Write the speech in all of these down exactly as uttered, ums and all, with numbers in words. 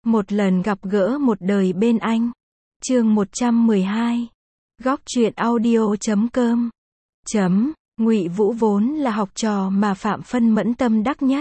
Một lần gặp gỡ một đời bên anh. Chương một trăm mười hai. Góc truyện audio chấm com. Chấm, Ngụy Vũ vốn là học trò mà Phạm Phân Mẫn tâm đắc nhất.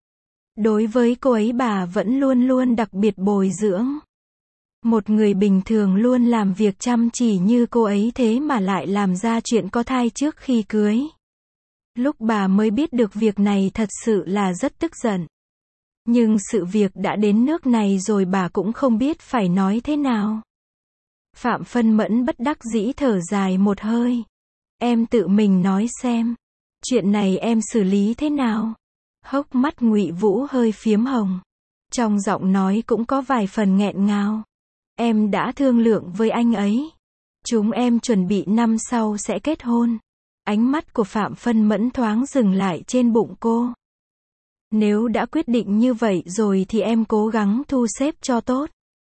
Đối với cô ấy bà vẫn luôn luôn đặc biệt bồi dưỡng. Một người bình thường luôn làm việc chăm chỉ như cô ấy thế mà lại làm ra chuyện có thai trước khi cưới. Lúc bà mới biết được việc này thật sự là rất tức giận. Nhưng sự việc đã đến nước này rồi bà cũng không biết phải nói thế nào. Phạm Phân Mẫn bất đắc dĩ thở dài một hơi. Em tự mình nói xem. Chuyện này em xử lý thế nào? Hốc mắt Ngụy Vũ hơi phiếm hồng. Trong giọng nói cũng có vài phần nghẹn ngào. Em đã thương lượng với anh ấy. Chúng em chuẩn bị năm sau sẽ kết hôn. Ánh mắt của Phạm Phân Mẫn thoáng dừng lại trên bụng cô. Nếu đã quyết định như vậy rồi thì em cố gắng thu xếp cho tốt.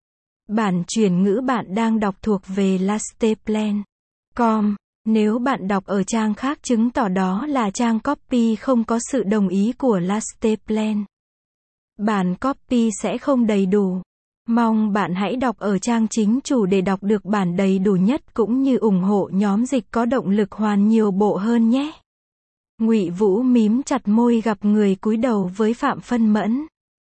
Bản chuyển ngữ bạn đang đọc thuộc về lasteplan chấm com. Nếu bạn đọc ở trang khác chứng tỏ đó là trang copy không có sự đồng ý của lasteplan. Bản copy sẽ không đầy đủ. Mong bạn hãy đọc ở trang chính chủ để đọc được bản đầy đủ nhất cũng như ủng hộ nhóm dịch có động lực hoàn nhiều bộ hơn nhé. Ngụy Vũ mím chặt môi gặp người cúi đầu với Phạm Phân Mẫn.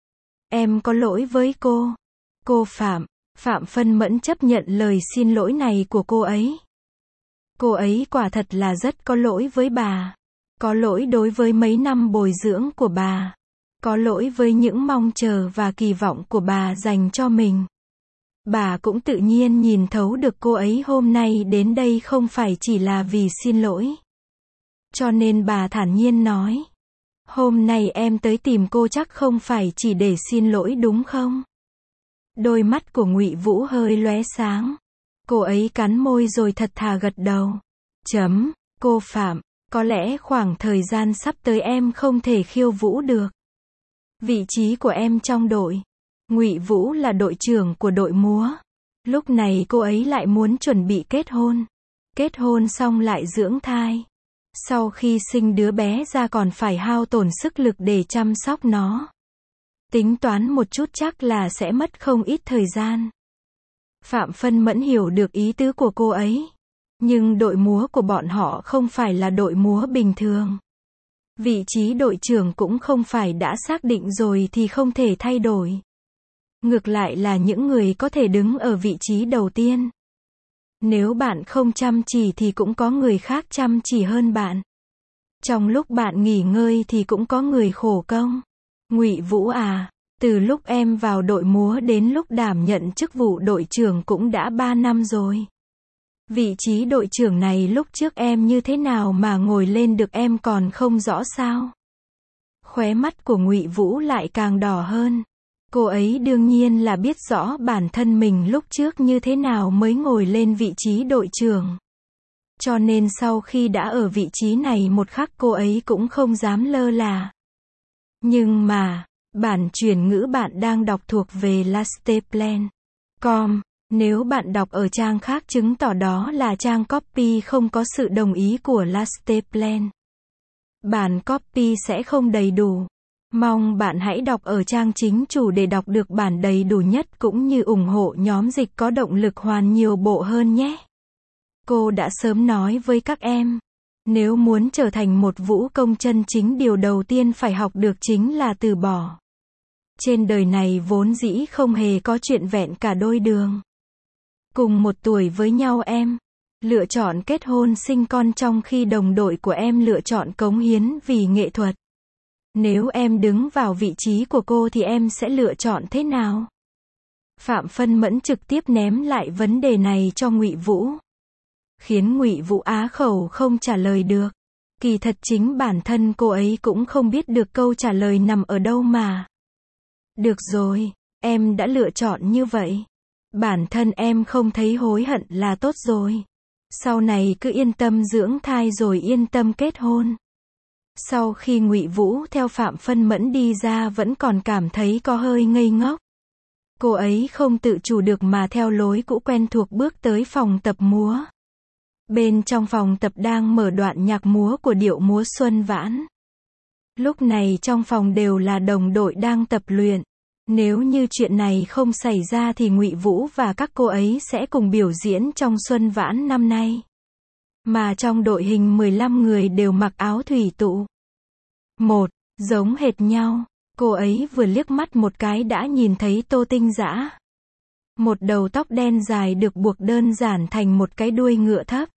Em có lỗi với cô. Cô Phạm. Phạm Phân Mẫn chấp nhận lời xin lỗi này của cô ấy. Cô ấy quả thật là rất có lỗi với bà. Có lỗi đối với mấy năm bồi dưỡng của bà. Có lỗi với những mong chờ và kỳ vọng của bà dành cho mình. Bà cũng tự nhiên nhìn thấu được cô ấy hôm nay đến đây không phải chỉ là vì xin lỗi. Cho nên bà thản nhiên nói. Hôm nay em tới tìm cô chắc không phải chỉ để xin lỗi đúng không? Đôi mắt của Ngụy Vũ hơi lóe sáng. Cô ấy cắn môi rồi thật thà gật đầu. Chấm, cô Phạm, có lẽ khoảng thời gian sắp tới em không thể khiêu vũ được. Vị trí của em trong đội. Ngụy Vũ là đội trưởng của đội múa. Lúc này cô ấy lại muốn chuẩn bị kết hôn. Kết hôn xong lại dưỡng thai. Sau khi sinh đứa bé ra còn phải hao tổn sức lực để chăm sóc nó. Tính toán một chút chắc là sẽ mất không ít thời gian. Phạm Phân Mẫn hiểu được ý tứ của cô ấy. Nhưng đội múa của bọn họ không phải là đội múa bình thường. Vị trí đội trưởng cũng không phải đã xác định rồi thì không thể thay đổi. Ngược lại là những người có thể đứng ở vị trí đầu tiên. Nếu bạn không chăm chỉ thì cũng có người khác chăm chỉ hơn bạn. Trong lúc bạn nghỉ ngơi thì cũng có người khổ công. Ngụy Vũ à, từ lúc em vào đội múa đến lúc đảm nhận chức vụ đội trưởng cũng đã ba năm rồi. Vị trí đội trưởng này lúc trước em như thế nào mà ngồi lên được em còn không rõ sao? Khóe mắt của Ngụy Vũ lại càng đỏ hơn. Cô ấy đương nhiên là biết rõ bản thân mình lúc trước như thế nào mới ngồi lên vị trí đội trưởng. Cho nên sau khi đã ở vị trí này một khắc cô ấy cũng không dám lơ là. Nhưng mà, bản chuyển ngữ bạn đang đọc thuộc về lasteplan chấm com. Nếu bạn đọc ở trang khác chứng tỏ đó là trang copy không có sự đồng ý của lasteplan. Bản copy sẽ không đầy đủ. Mong bạn hãy đọc ở trang chính chủ để đọc được bản đầy đủ nhất cũng như ủng hộ nhóm dịch có động lực hoàn nhiều bộ hơn nhé. Cô đã sớm nói với các em. Nếu muốn trở thành một vũ công chân chính điều đầu tiên phải học được chính là từ bỏ. Trên đời này vốn dĩ không hề có chuyện vẹn cả đôi đường. Cùng một tuổi với nhau em. Lựa chọn kết hôn sinh con trong khi đồng đội của em lựa chọn cống hiến vì nghệ thuật. Nếu em đứng vào vị trí của cô thì em sẽ lựa chọn thế nào? Phạm Phân Mẫn trực tiếp ném lại vấn đề này cho Ngụy Vũ. Khiến Ngụy Vũ á khẩu không trả lời được. Kỳ thật chính bản thân cô ấy cũng không biết được câu trả lời nằm ở đâu mà. Được rồi, em đã lựa chọn như vậy. Bản thân em không thấy hối hận là tốt rồi. Sau này cứ yên tâm dưỡng thai rồi yên tâm kết hôn. Sau khi Ngụy Vũ theo Phạm Phân Mẫn đi ra vẫn còn cảm thấy có hơi ngây ngốc. Cô ấy không tự chủ được mà theo lối cũ quen thuộc bước tới phòng tập múa. Bên trong phòng tập đang mở đoạn nhạc múa của điệu múa Xuân Vãn. Lúc này trong phòng đều là đồng đội đang tập luyện. Nếu như chuyện này không xảy ra thì Ngụy Vũ và các cô ấy sẽ cùng biểu diễn trong Xuân Vãn năm nay. Mà trong đội hình mười lăm người đều mặc áo thủy tụ. Một, giống hệt nhau. Cô ấy vừa liếc mắt một cái đã nhìn thấy Tô Tinh Dã. Một đầu tóc đen dài được buộc đơn giản thành một cái đuôi ngựa thấp.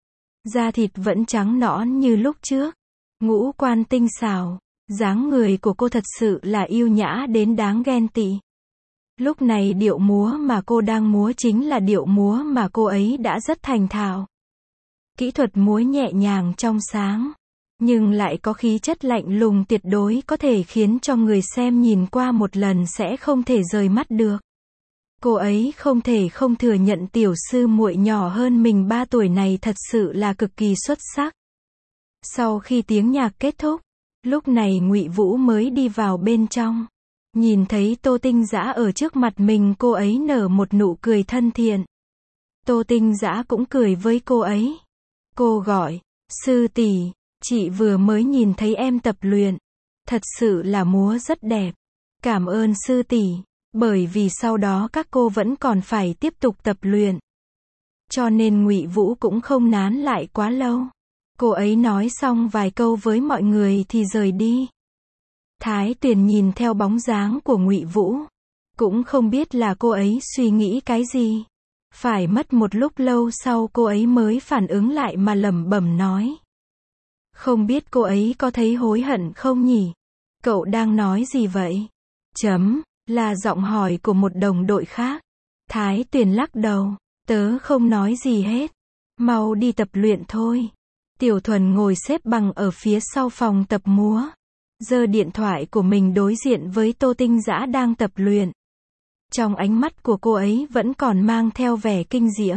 Da thịt vẫn trắng nõn như lúc trước. Ngũ quan tinh xảo. Dáng người của cô thật sự là yêu nhã đến đáng ghen tị. Lúc này điệu múa mà cô đang múa chính là điệu múa mà cô ấy đã rất thành thạo. Kỹ thuật múa nhẹ nhàng trong sáng, nhưng lại có khí chất lạnh lùng tuyệt đối có thể khiến cho người xem nhìn qua một lần sẽ không thể rời mắt được. Cô ấy không thể không thừa nhận tiểu sư muội nhỏ hơn mình ba tuổi này thật sự là cực kỳ xuất sắc. Sau khi tiếng nhạc kết thúc, lúc này Ngụy Vũ mới đi vào bên trong. Nhìn thấy Tô Tinh Dã ở trước mặt mình, cô ấy nở một nụ cười thân thiện. Tô Tinh Dã cũng cười với cô ấy. Cô gọi, sư tỷ, chị vừa mới nhìn thấy em tập luyện. Thật sự là múa rất đẹp. Cảm ơn sư tỷ, bởi vì sau đó các cô vẫn còn phải tiếp tục tập luyện. Cho nên Ngụy Vũ cũng không nán lại quá lâu. Cô ấy nói xong vài câu với mọi người thì rời đi. Thái Tuyền nhìn theo bóng dáng của Ngụy Vũ, cũng không biết là cô ấy suy nghĩ cái gì. Phải mất một lúc lâu sau cô ấy mới phản ứng lại mà lẩm bẩm nói. Không biết cô ấy có thấy hối hận không nhỉ? Cậu đang nói gì vậy? Chấm, là giọng hỏi của một đồng đội khác. Thái Tuyền lắc đầu, tớ không nói gì hết. Mau đi tập luyện thôi. Tiểu Thuần ngồi xếp bằng ở phía sau phòng tập múa. Giơ điện thoại của mình đối diện với Tô Tinh Dã đang tập luyện. Trong ánh mắt của cô ấy vẫn còn mang theo vẻ kinh diễm.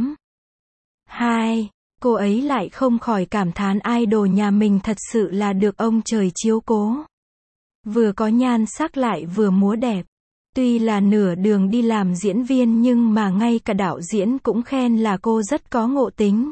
Hai, cô ấy lại không khỏi cảm thán idol nhà mình thật sự là được ông trời chiếu cố. Vừa có nhan sắc lại vừa múa đẹp. Tuy là nửa đường đi làm diễn viên nhưng mà ngay cả đạo diễn cũng khen là cô rất có ngộ tính.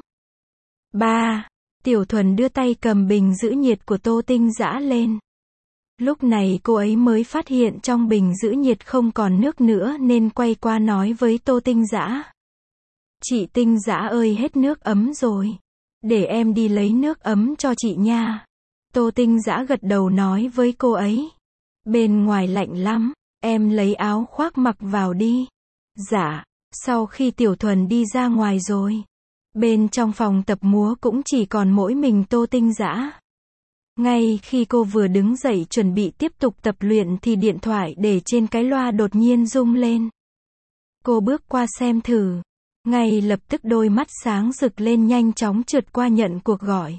Ba, Tiểu Thuần đưa tay cầm bình giữ nhiệt của Tô Tinh Dã lên. Lúc này cô ấy mới phát hiện trong bình giữ nhiệt không còn nước nữa nên quay qua nói với Tô Tinh Dã. Chị Tinh Dã ơi, hết nước ấm rồi. Để em đi lấy nước ấm cho chị nha. Tô Tinh Dã gật đầu nói với cô ấy. Bên ngoài lạnh lắm, em lấy áo khoác mặc vào đi. Dạ, sau khi Tiểu Thuần đi ra ngoài rồi. Bên trong phòng tập múa cũng chỉ còn mỗi mình Tô Tinh Dã. Ngay khi cô vừa đứng dậy chuẩn bị tiếp tục tập luyện thì điện thoại để trên cái loa đột nhiên rung lên. Cô bước qua xem thử. Ngay lập tức đôi mắt sáng rực lên nhanh chóng trượt qua nhận cuộc gọi.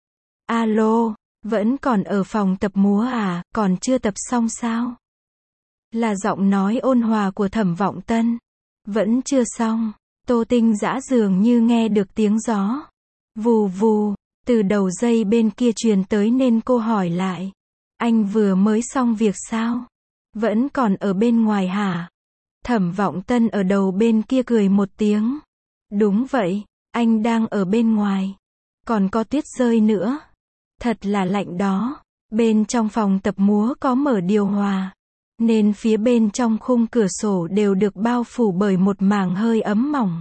Alo, vẫn còn ở phòng tập múa à, còn chưa tập xong sao? Là giọng nói ôn hòa của Thẩm Vọng Tân. Vẫn chưa xong. Tô Tinh Dã dường như nghe được tiếng gió. Vù vù, từ đầu dây bên kia truyền tới nên cô hỏi lại. Anh vừa mới xong việc sao? Vẫn còn ở bên ngoài hả? Thẩm Vọng Tân ở đầu bên kia cười một tiếng. Đúng vậy, anh đang ở bên ngoài. Còn có tuyết rơi nữa. Thật là lạnh đó. Bên trong phòng tập múa có mở điều hòa. Nên phía bên trong khung cửa sổ đều được bao phủ bởi một màng hơi ấm mỏng.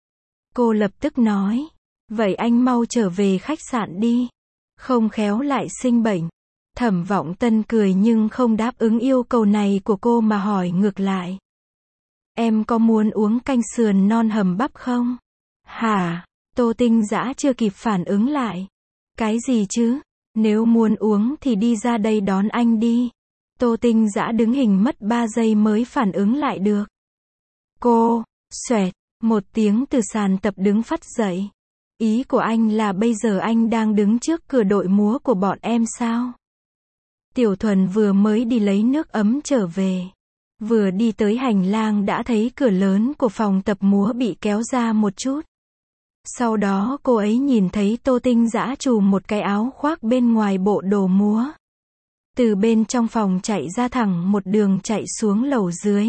Cô lập tức nói. Vậy anh mau trở về khách sạn đi. Không khéo lại sinh bệnh. Thẩm Vọng Tân cười nhưng không đáp ứng yêu cầu này của cô mà hỏi ngược lại. Em có muốn uống canh sườn non hầm bắp không? Hả? Tô Tinh Dã chưa kịp phản ứng lại. Cái gì chứ? Nếu muốn uống thì đi ra đây đón anh đi. Tô Tinh Dã đứng hình mất ba giây mới phản ứng lại được. Cô, xoẹt, một tiếng từ sàn tập đứng phắt dậy. Ý của anh là bây giờ anh đang đứng trước cửa đội múa của bọn em sao? Tiểu Thuần vừa mới đi lấy nước ấm trở về. Vừa đi tới hành lang đã thấy cửa lớn của phòng tập múa bị kéo ra một chút. Sau đó cô ấy nhìn thấy Tô Tinh Dã trùm một cái áo khoác bên ngoài bộ đồ múa. Từ bên trong phòng chạy ra thẳng một đường chạy xuống lầu dưới.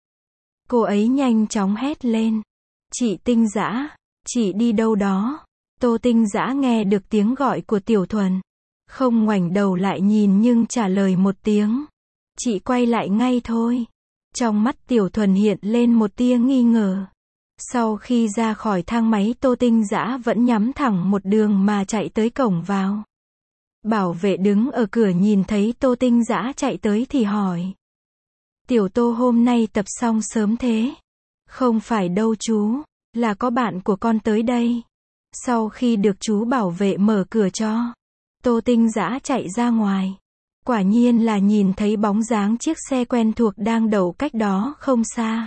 Cô ấy nhanh chóng hét lên. Chị Tinh Dã, chị đi đâu đó? Tô Tinh Dã nghe được tiếng gọi của Tiểu Thuần. Không ngoảnh đầu lại nhìn nhưng trả lời một tiếng. Chị quay lại ngay thôi. Trong mắt Tiểu Thuần hiện lên một tia nghi ngờ. Sau khi ra khỏi thang máy, Tô Tinh Dã vẫn nhắm thẳng một đường mà chạy tới cổng vào. Bảo vệ đứng ở cửa nhìn thấy Tô Tinh Dã chạy tới thì hỏi. Tiểu Tô hôm nay tập xong sớm thế? Không phải đâu chú, là có bạn của con tới đây. Sau khi được chú bảo vệ mở cửa cho, Tô Tinh Dã chạy ra ngoài. Quả nhiên là nhìn thấy bóng dáng chiếc xe quen thuộc đang đậu cách đó không xa.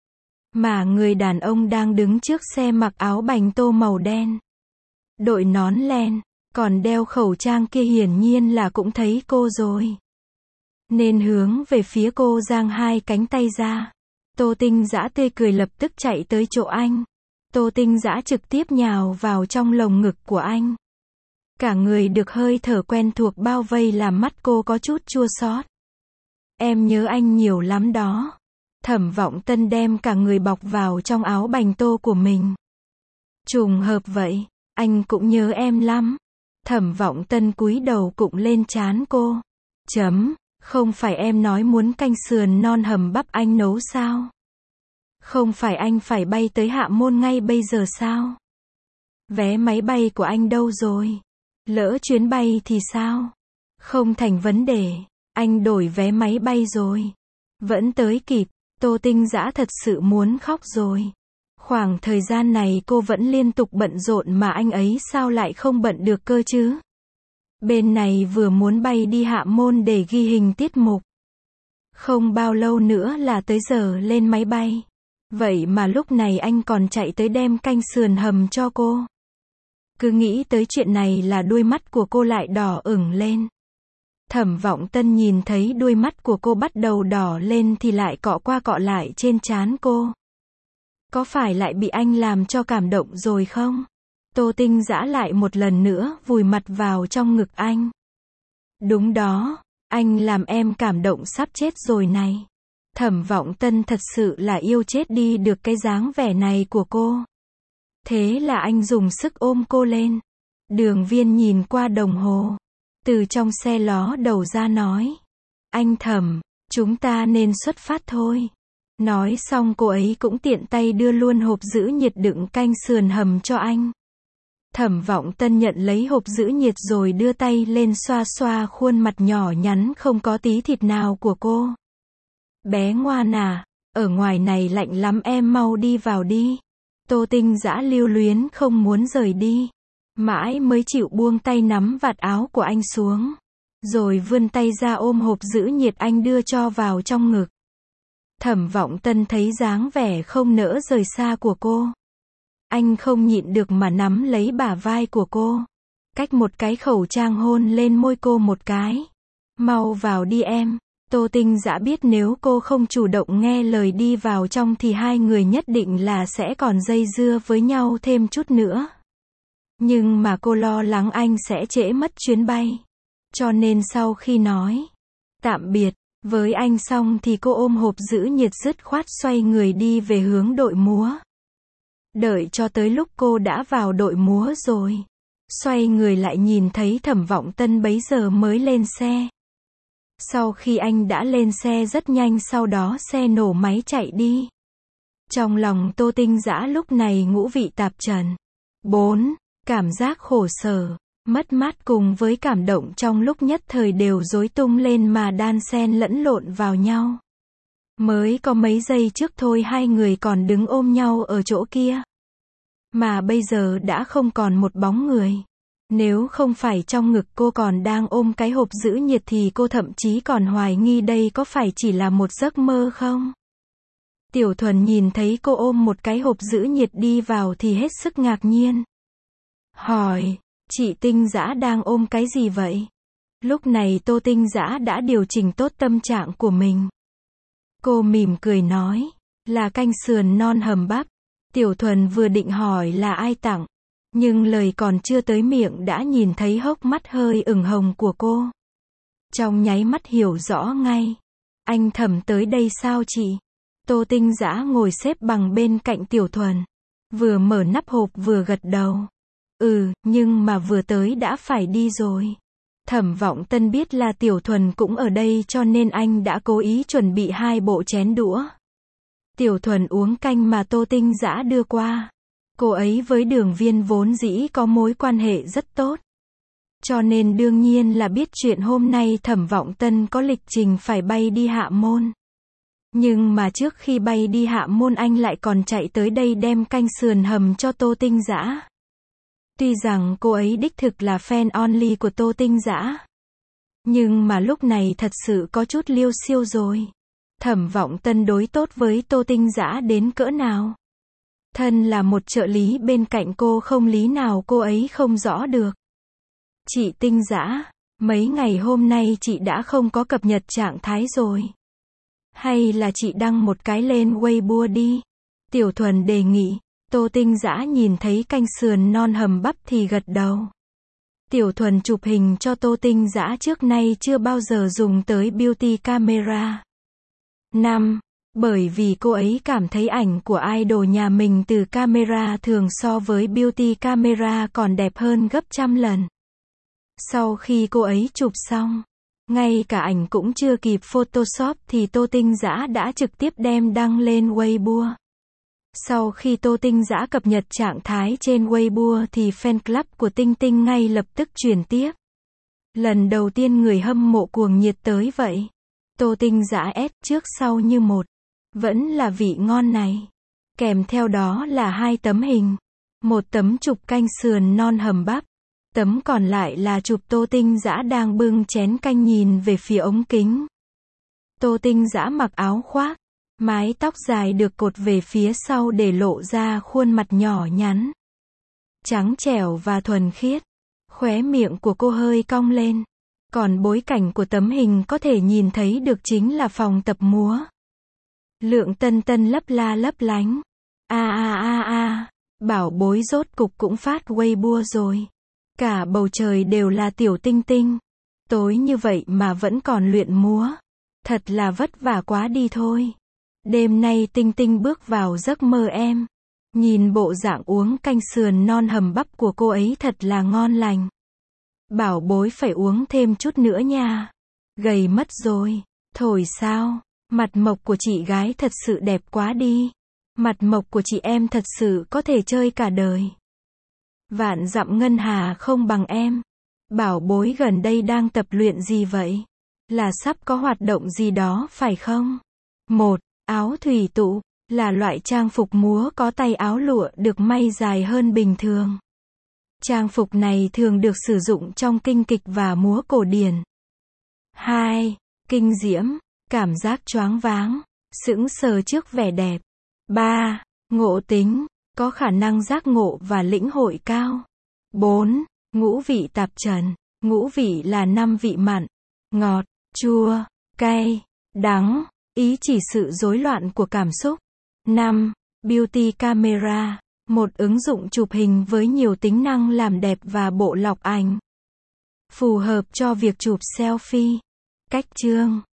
Mà người đàn ông đang đứng trước xe mặc áo bành tô màu đen, đội nón len, còn đeo khẩu trang kia hiển nhiên là cũng thấy cô rồi. Nên hướng về phía cô giang hai cánh tay ra. Tô Tinh Dã tươi cười lập tức chạy tới chỗ anh. Tô Tinh Dã trực tiếp nhào vào trong lồng ngực của anh. Cả người được hơi thở quen thuộc bao vây làm mắt cô có chút chua xót. Em nhớ anh nhiều lắm đó. Thẩm Vọng Tân đem cả người bọc vào trong áo bành tô của mình. Trùng hợp vậy, anh cũng nhớ em lắm. Thẩm Vọng Tân cúi đầu cụng lên trán cô. Chấm, không phải em nói muốn canh sườn non hầm bắp anh nấu sao? Không phải anh phải bay tới Hạ Môn ngay bây giờ sao? Vé máy bay của anh đâu rồi? Lỡ chuyến bay thì sao? Không thành vấn đề, anh đổi vé máy bay rồi. Vẫn tới kịp. Tô Tinh Dã thật sự muốn khóc rồi. Khoảng thời gian này cô vẫn liên tục bận rộn mà anh ấy sao lại không bận được cơ chứ? Bên này vừa muốn bay đi Hạ Môn để ghi hình tiết mục. Không bao lâu nữa là tới giờ lên máy bay. Vậy mà lúc này anh còn chạy tới đem canh sườn hầm cho cô. Cứ nghĩ tới chuyện này là đôi mắt của cô lại đỏ ửng lên. Thẩm Vọng Tân nhìn thấy đôi mắt của cô bắt đầu đỏ lên thì lại cọ qua cọ lại trên trán cô. Có phải lại bị anh làm cho cảm động rồi không? Tô Tinh Dã lại một lần nữa vùi mặt vào trong ngực anh. Đúng đó, anh làm em cảm động sắp chết rồi này. Thẩm Vọng Tân thật sự là yêu chết đi được cái dáng vẻ này của cô. Thế là anh dùng sức ôm cô lên. Đường Viên nhìn qua đồng hồ. Từ trong xe ló đầu ra nói. Anh Thẩm, chúng ta nên xuất phát thôi. Nói xong cô ấy cũng tiện tay đưa luôn hộp giữ nhiệt đựng canh sườn hầm cho anh. Thẩm Vọng Tân nhận lấy hộp giữ nhiệt rồi đưa tay lên xoa xoa khuôn mặt nhỏ nhắn không có tí thịt nào của cô. Bé ngoan à, ở ngoài này lạnh lắm em mau đi vào đi. Tô Tinh Dã lưu luyến không muốn rời đi. Mãi mới chịu buông tay nắm vạt áo của anh xuống. Rồi vươn tay ra ôm hộp giữ nhiệt anh đưa cho vào trong ngực. Thẩm Vọng Tân thấy dáng vẻ không nỡ rời xa của cô. Anh không nhịn được mà nắm lấy bả vai của cô. Cách một cái khẩu trang hôn lên môi cô một cái. Mau vào đi em. Tô Tinh Dã biết nếu cô không chủ động nghe lời đi vào trong thì hai người nhất định là sẽ còn dây dưa với nhau thêm chút nữa. Nhưng mà cô lo lắng anh sẽ trễ mất chuyến bay. Cho nên sau khi nói tạm biệt với anh xong thì cô ôm hộp giữ nhiệt dứt khoát xoay người đi về hướng đội múa. Đợi cho tới lúc cô đã vào đội múa rồi. Xoay người lại nhìn thấy Thẩm Vọng Tân bấy giờ mới lên xe. Sau khi anh đã lên xe rất nhanh sau đó xe nổ máy chạy đi. Trong lòng Tô Tinh Dã lúc này ngũ vị tạp trần. bốn. Cảm giác khổ sở, mất mát cùng với cảm động trong lúc nhất thời đều rối tung lên mà đan xen lẫn lộn vào nhau. Mới có mấy giây trước thôi hai người còn đứng ôm nhau ở chỗ kia. Mà bây giờ đã không còn một bóng người. Nếu không phải trong ngực cô còn đang ôm cái hộp giữ nhiệt thì cô thậm chí còn hoài nghi đây có phải chỉ là một giấc mơ không? Tiểu Thuần nhìn thấy cô ôm một cái hộp giữ nhiệt đi vào thì hết sức ngạc nhiên. Hỏi, chị Tinh Dã đang ôm cái gì vậy? Lúc này Tô Tinh Dã đã điều chỉnh tốt tâm trạng của mình. Cô mỉm cười nói, là canh sườn non hầm bắp. Tiểu Thuần vừa định hỏi là ai tặng, nhưng lời còn chưa tới miệng đã nhìn thấy hốc mắt hơi ửng hồng của cô. Trong nháy mắt hiểu rõ ngay. Anh Thẩm tới đây sao chị? Tô Tinh Dã ngồi xếp bằng bên cạnh Tiểu Thuần. Vừa mở nắp hộp vừa gật đầu. Ừ, nhưng mà vừa tới đã phải đi rồi. Thẩm Vọng Tân biết là Tiểu Thuần cũng ở đây cho nên anh đã cố ý chuẩn bị hai bộ chén đũa. Tiểu Thuần uống canh mà Tô Tinh Dã đưa qua. Cô ấy với Đường Viên vốn dĩ có mối quan hệ rất tốt. Cho nên đương nhiên là biết chuyện hôm nay Thẩm Vọng Tân có lịch trình phải bay đi Hạ Môn. Nhưng mà trước khi bay đi Hạ Môn anh lại còn chạy tới đây đem canh sườn hầm cho Tô Tinh Dã. Tuy rằng cô ấy đích thực là fan only của Tô Tinh Dã. Nhưng mà lúc này thật sự có chút liêu xiêu rồi. Thẩm Vọng Tân đối tốt với Tô Tinh Dã đến cỡ nào. Thân là một trợ lý bên cạnh cô không lý nào cô ấy không rõ được. Chị Tinh Dã, mấy ngày hôm nay chị đã không có cập nhật trạng thái rồi. Hay là chị đăng một cái lên Weibo đi. Tiểu Thuần đề nghị. Tô Tinh Dã nhìn thấy canh sườn non hầm bắp thì gật đầu. Tiểu Thuần chụp hình cho Tô Tinh Dã trước nay chưa bao giờ dùng tới beauty camera. năm. Bởi vì cô ấy cảm thấy ảnh của idol nhà mình từ camera thường so với beauty camera còn đẹp hơn gấp trăm lần. Sau khi cô ấy chụp xong, ngay cả ảnh cũng chưa kịp Photoshop thì Tô Tinh Dã đã trực tiếp đem đăng lên Weibo. Sau khi Tô Tinh Dã cập nhật trạng thái trên Weibo thì fan club của Tinh Tinh ngay lập tức chuyển tiếp. Lần đầu tiên người hâm mộ cuồng nhiệt tới vậy. Tô Tinh Dã ép trước sau như một. Vẫn là vị ngon này. Kèm theo đó là hai tấm hình. Một tấm chụp canh sườn non hầm bắp. Tấm còn lại là chụp Tô Tinh Dã đang bưng chén canh nhìn về phía ống kính. Tô Tinh Dã mặc áo khoác. Mái tóc dài được cột về phía sau để lộ ra khuôn mặt nhỏ nhắn. Trắng trẻo và thuần khiết. Khóe miệng của cô hơi cong lên. Còn bối cảnh của tấm hình có thể nhìn thấy được chính là phòng tập múa. Lượng Tân Tân lấp la lấp lánh. A a a a, bảo bối rốt cục cũng phát Weibo rồi. Cả bầu trời đều là Tiểu Tinh Tinh. Tối như vậy mà vẫn còn luyện múa. Thật là vất vả quá đi thôi. Đêm nay Tinh Tinh bước vào giấc mơ em. Nhìn bộ dạng uống canh sườn non hầm bắp của cô ấy thật là ngon lành. Bảo bối phải uống thêm chút nữa nha. Gầy mất rồi. Thổi sao? Mặt mộc của chị gái thật sự đẹp quá đi. Mặt mộc của chị em thật sự có thể chơi cả đời. Vạn dặm ngân hà không bằng em. Bảo bối gần đây đang tập luyện gì vậy? Là sắp có hoạt động gì đó phải không? một. Áo thủy tụ, là loại trang phục múa có tay áo lụa được may dài hơn bình thường. Trang phục này thường được sử dụng trong kinh kịch và múa cổ điển. hai. Kinh diễm, cảm giác choáng váng, sững sờ trước vẻ đẹp. ba. Ngộ tính, có khả năng giác ngộ và lĩnh hội cao. bốn. Ngũ vị tạp trần, ngũ vị là năm vị mặn, ngọt, chua, cay, đắng, ý chỉ sự rối loạn của cảm xúc. năm. Beauty camera, một ứng dụng chụp hình với nhiều tính năng làm đẹp và bộ lọc ảnh. Phù hợp cho việc chụp selfie. Cách chương